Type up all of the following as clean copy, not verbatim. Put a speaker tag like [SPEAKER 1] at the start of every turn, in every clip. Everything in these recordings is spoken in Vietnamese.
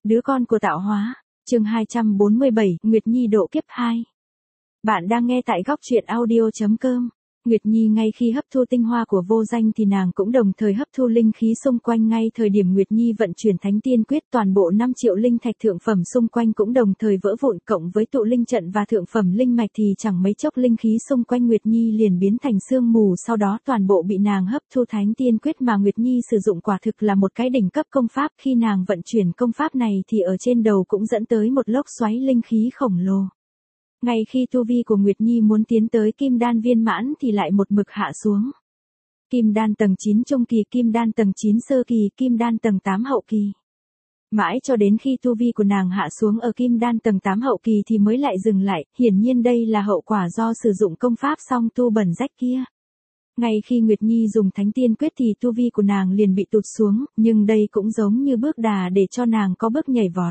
[SPEAKER 1] Đứa con của tạo hóa. Chương 247, Nguyệt Nhi độ kiếp 2. Bạn đang nghe tại góc truyện audio.com. Nguyệt Nhi ngay khi hấp thu tinh hoa của vô danh thì nàng cũng đồng thời hấp thu linh khí xung quanh. Ngay thời điểm Nguyệt Nhi vận chuyển Thánh Tiên Quyết, toàn bộ 5 triệu linh thạch thượng phẩm xung quanh cũng đồng thời vỡ vụn, cộng với tụ linh trận và thượng phẩm linh mạch thì chẳng mấy chốc linh khí xung quanh Nguyệt Nhi liền biến thành sương mù, sau đó toàn bộ bị nàng hấp thu. Thánh Tiên Quyết mà Nguyệt Nhi sử dụng quả thực là một cái đỉnh cấp công pháp, khi nàng vận chuyển công pháp này thì ở trên đầu cũng dẫn tới một lốc xoáy linh khí khổng lồ. Ngay khi tu vi của Nguyệt Nhi muốn tiến tới kim đan viên mãn thì lại một mực hạ xuống. Kim đan tầng 9 trung kỳ, kim đan tầng 9 sơ kỳ, kim đan tầng 8 hậu kỳ. Mãi cho đến khi tu vi của nàng hạ xuống ở kim đan tầng 8 hậu kỳ thì mới lại dừng lại, hiển nhiên đây là hậu quả do sử dụng công pháp song tu bẩn rách kia. Ngay khi Nguyệt Nhi dùng Thánh Tiên Quyết thì tu vi của nàng liền bị tụt xuống, nhưng đây cũng giống như bước đà để cho nàng có bước nhảy vọt.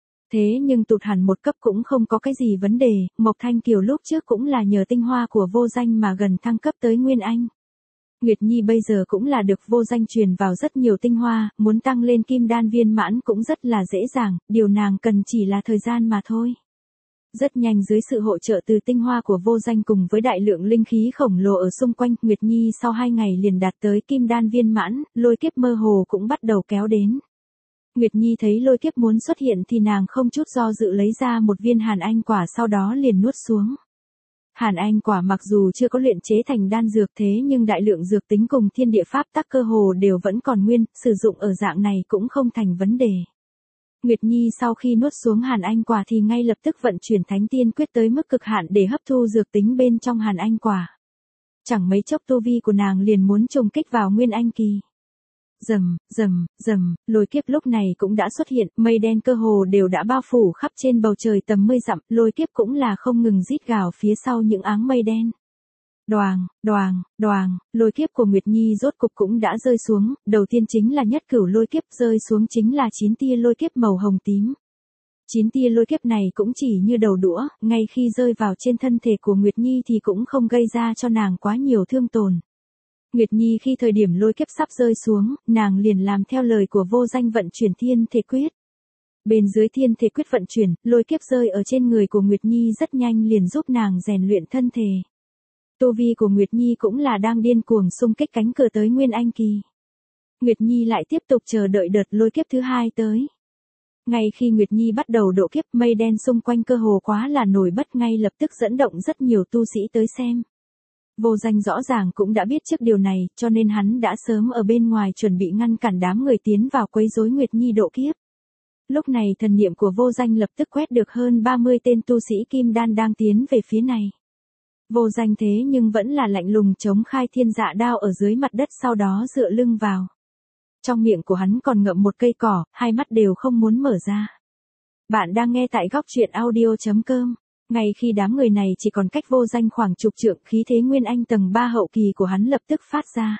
[SPEAKER 1] Thế nhưng tụt hẳn một cấp cũng không có cái gì vấn đề, Mộc Thanh Kiều lúc trước cũng là nhờ tinh hoa của vô danh mà gần thăng cấp tới Nguyên Anh. Nguyệt Nhi bây giờ cũng là được vô danh truyền vào rất nhiều tinh hoa, muốn tăng lên kim đan viên mãn cũng rất là dễ dàng, điều nàng cần chỉ là thời gian mà thôi. Rất nhanh dưới sự hỗ trợ từ tinh hoa của vô danh cùng với đại lượng linh khí khổng lồ ở xung quanh, Nguyệt Nhi sau 2 ngày liền đạt tới kim đan viên mãn, lôi kiếp mơ hồ cũng bắt đầu kéo đến. Nguyệt Nhi thấy lôi kiếp muốn xuất hiện thì nàng không chút do dự lấy ra một viên Hàn Anh quả, sau đó liền nuốt xuống. Hàn Anh quả mặc dù chưa có luyện chế thành đan dược thế nhưng đại lượng dược tính cùng thiên địa pháp tắc cơ hồ đều vẫn còn nguyên, sử dụng ở dạng này cũng không thành vấn đề. Nguyệt Nhi sau khi nuốt xuống Hàn Anh quả thì ngay lập tức vận chuyển Thánh Tiên Quyết tới mức cực hạn để hấp thu dược tính bên trong Hàn Anh quả. Chẳng mấy chốc tu vi của nàng liền muốn trùng kích vào Nguyên Anh kỳ. Rầm, rầm, rầm, lôi kiếp lúc này cũng đã xuất hiện, mây đen cơ hồ đều đã bao phủ khắp trên bầu trời tầm 10 dặm, lôi kiếp cũng là không ngừng rít gào phía sau những áng mây đen. Đoàng, đoàng, đoàng, lôi kiếp của Nguyệt Nhi rốt cục cũng đã rơi xuống, đầu tiên chính là nhất cửu lôi kiếp, rơi xuống chính là 9 tia lôi kiếp màu hồng tím. 9 tia lôi kiếp này cũng chỉ như đầu đũa, ngay khi rơi vào trên thân thể của Nguyệt Nhi thì cũng không gây ra cho nàng quá nhiều thương tổn. Nguyệt Nhi khi thời điểm lôi kiếp sắp rơi xuống, nàng liền làm theo lời của vô danh vận chuyển Thiên Thể Quyết. Bên dưới Thiên Thể Quyết vận chuyển, lôi kiếp rơi ở trên người của Nguyệt Nhi rất nhanh liền giúp nàng rèn luyện thân thể. Tu vi của Nguyệt Nhi cũng là đang điên cuồng xung kích cánh cửa tới Nguyên Anh kỳ. Nguyệt Nhi lại tiếp tục chờ đợi đợt lôi kiếp thứ 2 tới. Ngay khi Nguyệt Nhi bắt đầu độ kiếp, mây đen xung quanh cơ hồ quá là nổi bật, ngay lập tức dẫn động rất nhiều tu sĩ tới xem. Vô danh rõ ràng cũng đã biết trước điều này, cho nên hắn đã sớm ở bên ngoài chuẩn bị ngăn cản đám người tiến vào quấy rối Nguyệt Nhi độ kiếp. Lúc này thần niệm của vô danh lập tức quét được hơn 30 tên tu sĩ kim đan đang tiến về phía này. Vô danh thế nhưng vẫn là lạnh lùng chống khai thiên dạ đao ở dưới mặt đất, sau đó dựa lưng vào. Trong miệng của hắn còn ngậm một cây cỏ, hai mắt đều không muốn mở ra. Bạn đang nghe tại góc truyện audio.com. Ngay khi đám người này chỉ còn cách vô danh khoảng chục trượng, khí thế Nguyên Anh tầng 3 hậu kỳ của hắn lập tức phát ra.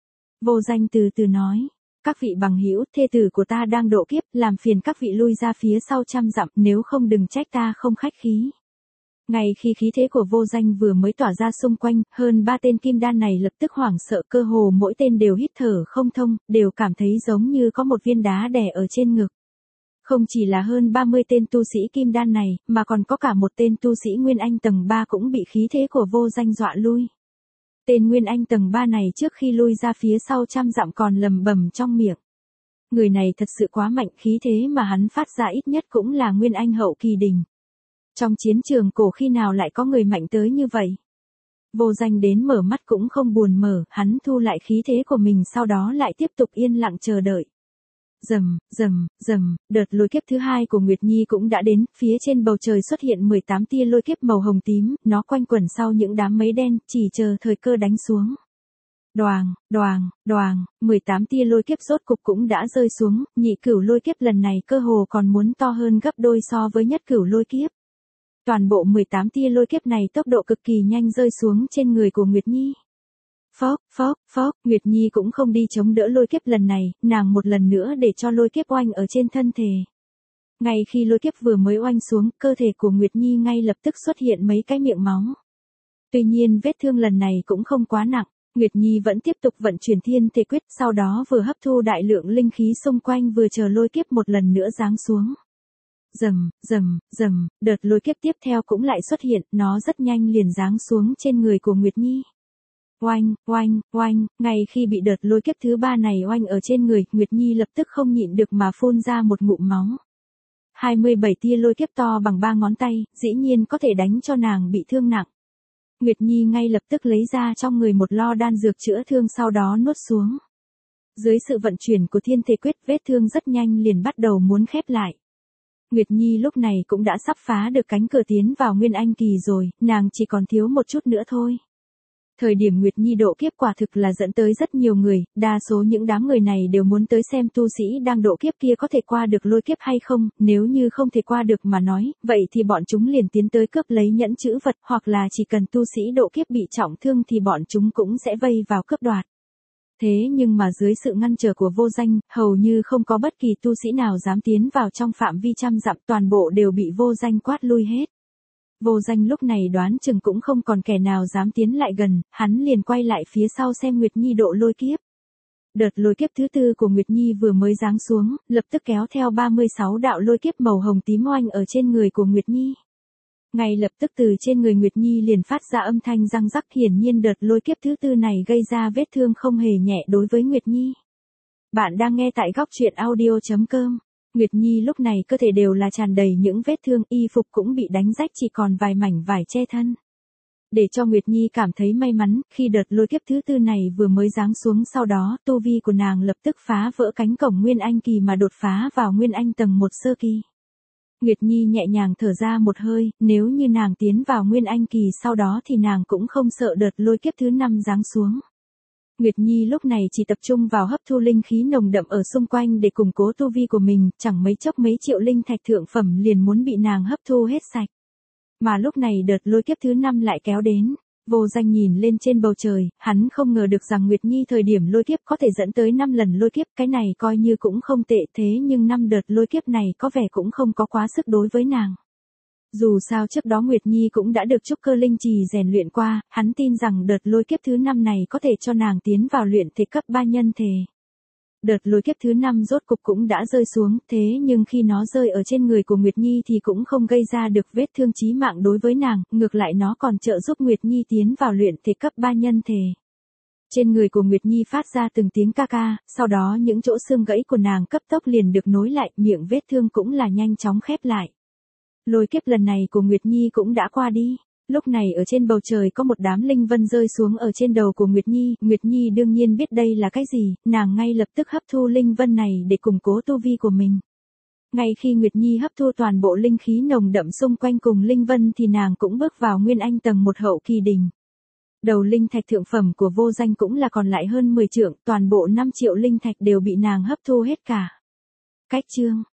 [SPEAKER 1] Vô danh từ từ nói, các vị bằng hữu, thê tử của ta đang độ kiếp, làm phiền các vị lui ra phía sau 100 dặm, nếu không đừng trách ta không khách khí. Ngay khi khí thế của vô danh vừa mới tỏa ra xung quanh, hơn 3 tên kim đan này lập tức hoảng sợ, cơ hồ mỗi tên đều hít thở không thông, đều cảm thấy giống như có một viên đá đè ở trên ngực. Không chỉ là hơn 30 tên tu sĩ kim đan này, mà còn có cả một tên tu sĩ Nguyên Anh tầng 3 cũng bị khí thế của vô danh dọa lui. Tên Nguyên Anh tầng 3 này trước khi lui ra phía sau 100 dặm còn lầm bầm trong miệng. Người này thật sự quá mạnh, khí thế mà hắn phát ra ít nhất cũng là Nguyên Anh hậu kỳ đỉnh. Trong chiến trường cổ khi nào lại có người mạnh tới như vậy? Vô danh đến mở mắt cũng không buồn mở, hắn thu lại khí thế của mình, sau đó lại tiếp tục yên lặng chờ đợi. Rầm, rầm, rầm, đợt lôi kiếp thứ 2 của Nguyệt Nhi cũng đã đến, phía trên bầu trời xuất hiện 18 tia lôi kiếp màu hồng tím, nó quanh quẩn sau những đám mây đen, chỉ chờ thời cơ đánh xuống. Đoàng, đoàng, đoàng, 18 tia lôi kiếp rốt cục cũng đã rơi xuống, nhị cửu lôi kiếp lần này cơ hồ còn muốn to hơn gấp đôi so với nhất cửu lôi kiếp. Toàn bộ 18 tia lôi kiếp này tốc độ cực kỳ nhanh rơi xuống trên người của Nguyệt Nhi. Phốc, phốc, phốc, Nguyệt Nhi cũng không đi chống đỡ lôi kiếp lần này, nàng một lần nữa để cho lôi kiếp oanh ở trên thân thể. Ngay khi lôi kiếp vừa mới oanh xuống, cơ thể của Nguyệt Nhi ngay lập tức xuất hiện mấy cái miệng máu. Tuy nhiên vết thương lần này cũng không quá nặng, Nguyệt Nhi vẫn tiếp tục vận chuyển Thiên Thể Quyết, sau đó vừa hấp thu đại lượng linh khí xung quanh vừa chờ lôi kiếp một lần nữa giáng xuống. Rầm, đợt lôi kiếp tiếp theo cũng lại xuất hiện, nó rất nhanh liền giáng xuống trên người của Nguyệt Nhi. Oanh, ngay khi bị đợt lôi kiếp thứ 3 này oanh ở trên người, Nguyệt Nhi lập tức không nhịn được mà phun ra một ngụm máu. 27 tia lôi kiếp to bằng 3 ngón tay, dĩ nhiên có thể đánh cho nàng bị thương nặng. Nguyệt Nhi ngay lập tức lấy ra trong người một lo đan dược chữa thương sau đó nuốt xuống. Dưới sự vận chuyển của thiên thể quyết, vết thương rất nhanh liền bắt đầu muốn khép lại. Nguyệt Nhi lúc này cũng đã sắp phá được cánh cửa tiến vào Nguyên Anh kỳ rồi, nàng chỉ còn thiếu một chút nữa thôi. Thời điểm Nguyệt Nhi độ kiếp quả thực là dẫn tới rất nhiều người, đa số những đám người này đều muốn tới xem tu sĩ đang độ kiếp kia có thể qua được lôi kiếp hay không, nếu như không thể qua được mà nói, vậy thì bọn chúng liền tiến tới cướp lấy nhẫn chữ vật, hoặc là chỉ cần tu sĩ độ kiếp bị trọng thương thì bọn chúng cũng sẽ vây vào cướp đoạt. Thế nhưng mà dưới sự ngăn trở của vô danh, hầu như không có bất kỳ tu sĩ nào dám tiến vào trong phạm vi trăm dặm, toàn bộ đều bị vô danh quát lui hết. Vô danh lúc này đoán chừng cũng không còn kẻ nào dám tiến lại gần, hắn liền quay lại phía sau xem Nguyệt Nhi độ lôi kiếp. Đợt lôi kiếp thứ 4 của Nguyệt Nhi vừa mới giáng xuống, lập tức kéo theo 36 đạo lôi kiếp màu hồng tím oanh ở trên người của Nguyệt Nhi. Ngay lập tức từ trên người Nguyệt Nhi liền phát ra âm thanh răng rắc, hiển nhiên đợt lôi kiếp thứ 4 này gây ra vết thương không hề nhẹ đối với Nguyệt Nhi. Bạn đang nghe tại góc truyện audio.com. Nguyệt Nhi lúc này cơ thể đều là tràn đầy những vết thương, y phục cũng bị đánh rách chỉ còn vài mảnh vải che thân. Để cho Nguyệt Nhi cảm thấy may mắn, khi đợt lôi kiếp thứ 4 này vừa mới giáng xuống, sau đó tu vi của nàng lập tức phá vỡ cánh cổng Nguyên Anh kỳ mà đột phá vào Nguyên Anh tầng 1 sơ kỳ. Nguyệt Nhi nhẹ nhàng thở ra một hơi, nếu như nàng tiến vào Nguyên Anh kỳ sau đó thì nàng cũng không sợ đợt lôi kiếp thứ 5 giáng xuống. Nguyệt Nhi lúc này chỉ tập trung vào hấp thu linh khí nồng đậm ở xung quanh để củng cố tu vi của mình, chẳng mấy chốc mấy triệu linh thạch thượng phẩm liền muốn bị nàng hấp thu hết sạch. Mà lúc này đợt lôi kiếp thứ 5 lại kéo đến. Vô danh nhìn lên trên bầu trời, hắn không ngờ được rằng Nguyệt Nhi thời điểm lôi kiếp có thể dẫn tới 5 lần lôi kiếp, cái này coi như cũng không tệ, thế nhưng 5 đợt lôi kiếp này có vẻ cũng không có quá sức đối với nàng. Dù sao trước đó Nguyệt Nhi cũng đã được trúc cơ linh trì rèn luyện qua, hắn tin rằng đợt lôi kiếp thứ 5 này có thể cho nàng tiến vào luyện thể cấp 3 nhân thể. Đợt lôi kiếp thứ 5 rốt cục cũng đã rơi xuống, thế nhưng khi nó rơi ở trên người của Nguyệt Nhi thì cũng không gây ra được vết thương chí mạng đối với nàng, ngược lại nó còn trợ giúp Nguyệt Nhi tiến vào luyện thể cấp 3 nhân thể. Trên người của Nguyệt Nhi phát ra từng tiếng ca ca, sau đó những chỗ xương gãy của nàng cấp tốc liền được nối lại, miệng vết thương cũng là nhanh chóng khép lại. Lôi kiếp lần này của Nguyệt Nhi cũng đã qua đi. Lúc này ở trên bầu trời có một đám linh vân rơi xuống ở trên đầu của Nguyệt Nhi đương nhiên biết đây là cái gì, nàng ngay lập tức hấp thu linh vân này để củng cố tu vi của mình. Ngay khi Nguyệt Nhi hấp thu toàn bộ linh khí nồng đậm xung quanh cùng linh vân thì nàng cũng bước vào Nguyên Anh tầng 1 hậu kỳ đỉnh. Đầu linh thạch thượng phẩm của vô danh cũng là còn lại hơn 10 trượng, toàn bộ 5 triệu linh thạch đều bị nàng hấp thu hết cả. Cách chương